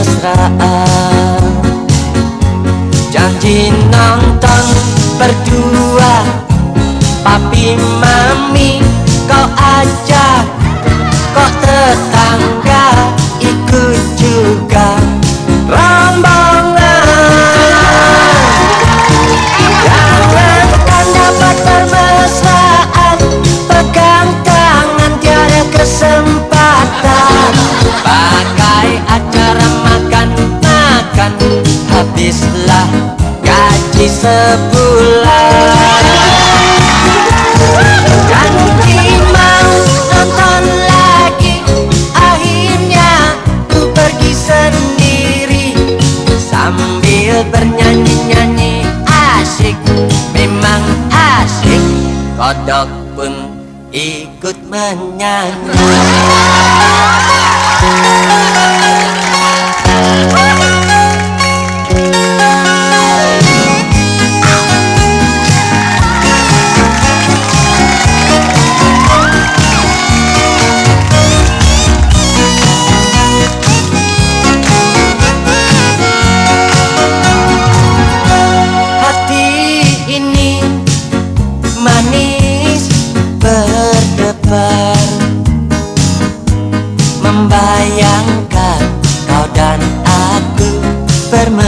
bermesraan. Janji nonton berdua, papi mami kau ajak, kok tetangga ikut juga rombongan. Jangankan dapat bermesraan, pegang tangan tiada kesempatan. Pakai acara makan-makan, habislah gaji sebulan. Janji mau nonton lagi, akhirnya ku pergi sendiri. Sambil bernyanyi-nyanyi asyik, memang asyik, kodok pun ikut menyanyi. Manis berdebar, membayangkan kau dan aku